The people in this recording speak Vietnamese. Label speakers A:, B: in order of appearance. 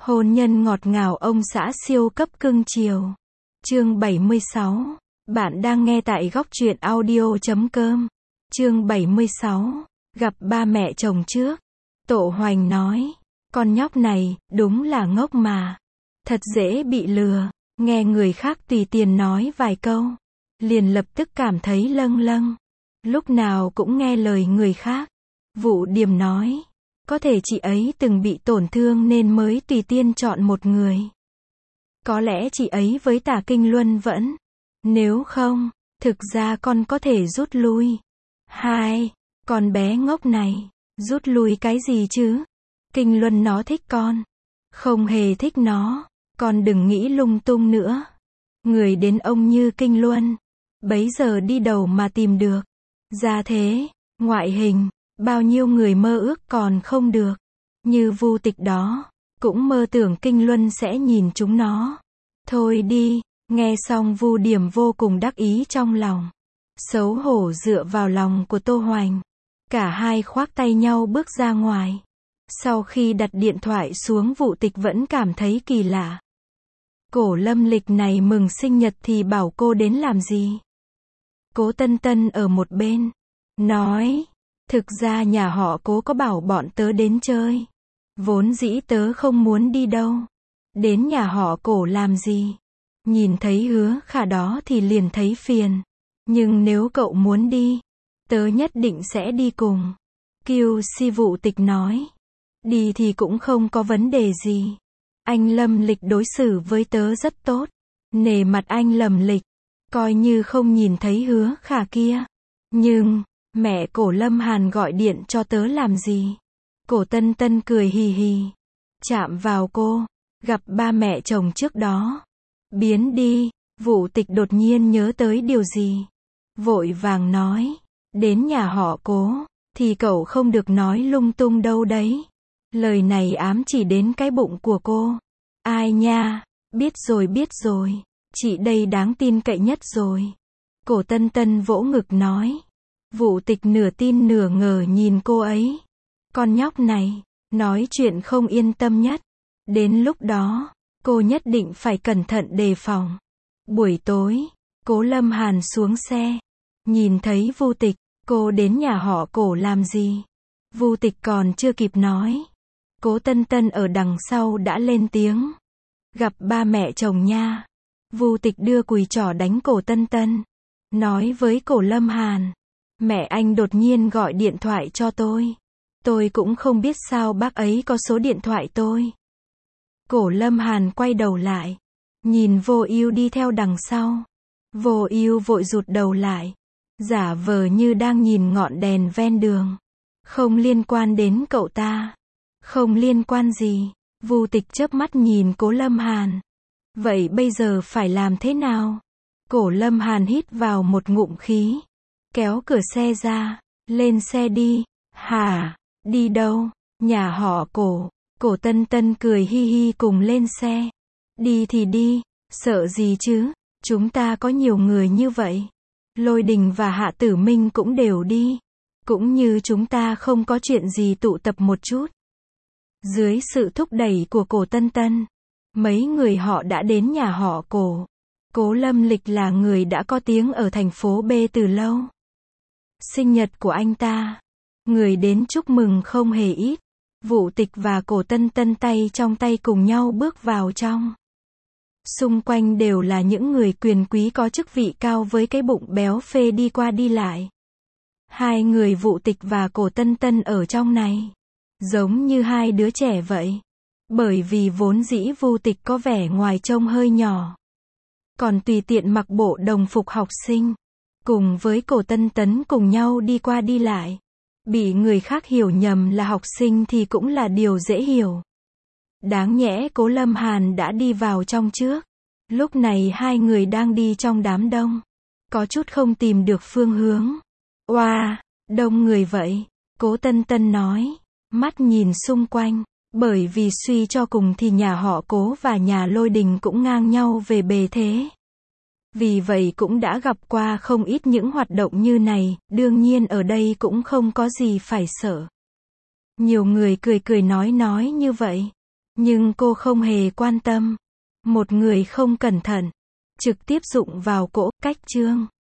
A: Hôn nhân ngọt ngào ông xã siêu cấp cưng chiều. Chương 76. Bạn đang nghe tại góc truyện audio.com. Chương 76. Gặp ba mẹ chồng trước. Tổ Hoành nói, con nhóc này, đúng là ngốc mà. Thật dễ bị lừa, nghe người khác tùy tiền nói vài câu. Liền lập tức cảm thấy lâng lâng. Lúc nào cũng nghe lời người khác. Vụ Điềm nói, có thể chị ấy từng bị tổn thương nên mới tùy tiên chọn một người. Có lẽ chị ấy với Tả Kinh Luân vẫn. Nếu không, thực ra con có thể rút lui. Hai, con bé ngốc này, rút lui cái gì chứ? Kinh Luân nó thích con. Không hề thích nó, con đừng nghĩ lung tung nữa. Người đến ông như Kinh Luân, bấy giờ đi đâu mà tìm được. Gia thế, ngoại hình, bao nhiêu người mơ ước còn không được. Như Vu Tịch đó, cũng mơ tưởng Kinh Luân sẽ nhìn chúng nó. Thôi đi, nghe xong Vu Điềm vô cùng đắc ý trong lòng. Xấu hổ dựa vào lòng của Tô Hoành. Cả hai khoác tay nhau bước ra ngoài. Sau khi đặt điện thoại xuống, Vu Tịch vẫn cảm thấy kỳ lạ. Cổ Lâm Lịch này mừng sinh nhật thì bảo cô đến làm gì? Cố Tân Tân ở một bên, nói, thực ra nhà họ Cố có bảo bọn tớ đến chơi. Vốn dĩ tớ không muốn đi đâu. Đến nhà họ Cổ làm gì? Nhìn thấy Hứa Khả đó thì liền thấy phiền. Nhưng nếu cậu muốn đi, tớ nhất định sẽ đi cùng. Kiều Si Vụ Tịch nói, đi thì cũng không có vấn đề gì. Anh Lâm Lịch đối xử với tớ rất tốt. Nể mặt anh Lâm Lịch, coi như không nhìn thấy Hứa Khả kia. Nhưng, mẹ Cổ Lâm Hàn gọi điện cho tớ làm gì? Cổ Tân Tân cười hì hì. Chạm vào cô, gặp ba mẹ chồng trước đó. Biến đi, Vụ Tịch đột nhiên nhớ tới điều gì. Vội vàng nói, đến nhà họ Cố, thì cậu không được nói lung tung đâu đấy. Lời này ám chỉ đến cái bụng của cô. Ai nha, biết rồi, chị đây đáng tin cậy nhất rồi. Cổ Tân Tân vỗ ngực nói. Vụ Tịch nửa tin nửa ngờ nhìn cô ấy. Con nhóc này, nói chuyện không yên tâm nhất. Đến lúc đó, cô nhất định phải cẩn thận đề phòng. Buổi tối, Cố Lâm Hàn xuống xe. Nhìn thấy Vu Tịch, cô đến nhà họ Cổ làm gì? Vu Tịch còn chưa kịp nói. Cố Tân Tân ở đằng sau đã lên tiếng. Gặp ba mẹ chồng nha. Vu Tịch đưa cùi chỏ đánh Cổ Tân Tân. Nói với Cổ Lâm Hàn. Mẹ anh đột nhiên gọi điện thoại cho tôi. Tôi cũng không biết sao bác ấy có số điện thoại tôi. Cổ Lâm Hàn quay đầu lại. Nhìn Vô Ưu đi theo đằng sau. Vô Ưu vội rụt đầu lại. Giả vờ như đang nhìn ngọn đèn ven đường. Không liên quan đến cậu ta. Không liên quan gì. Vu Tịch chớp mắt nhìn Cố Lâm Hàn. Vậy bây giờ phải làm thế nào? Cổ Lâm Hàn hít vào một ngụm khí. Kéo cửa xe ra. Lên xe đi. Hả? Đi đâu? Nhà họ Cổ. Cổ Tân Tân cười hi hi cùng lên xe. Đi thì đi, sợ gì chứ? Chúng ta có nhiều người như vậy. Lôi Đình và Hạ Tử Minh cũng đều đi. Cũng như chúng ta không có chuyện gì tụ tập một chút. Dưới sự thúc đẩy của Cổ Tân Tân, mấy người họ đã đến nhà họ Cổ. Cố Lâm Lịch là người đã có tiếng ở thành phố B từ lâu. Sinh nhật của anh ta, người đến chúc mừng không hề ít. Vụ Tịch và Cổ Tân Tân tay trong tay cùng nhau bước vào trong. Xung quanh đều là những người quyền quý có chức vị cao với cái bụng béo phê đi qua đi lại. Hai người Vụ Tịch và Cổ Tân Tân ở trong này, giống như hai đứa trẻ vậy. Bởi vì vốn dĩ Vu Tịch có vẻ ngoài trông hơi nhỏ. Còn tùy tiện mặc bộ đồng phục học sinh. Cùng với Cổ Tân Tân cùng nhau đi qua đi lại. Bị người khác hiểu nhầm là học sinh thì cũng là điều dễ hiểu. Đáng nhẽ Cố Lâm Hàn đã đi vào trong trước. Lúc này hai người đang đi trong đám đông. Có chút không tìm được phương hướng. Oa, đông người vậy. Cố Tân Tân nói. Mắt nhìn xung quanh. Bởi vì suy cho cùng thì nhà họ Cố và nhà Lôi Đình cũng ngang nhau về bề thế. Vì vậy cũng đã gặp qua không ít những hoạt động như này, đương nhiên ở đây cũng không có gì phải sợ. Nhiều người cười cười nói như vậy. Nhưng cô không hề quan tâm. Một người không cẩn thận, trực tiếp đụng vào cỗ, cách chương.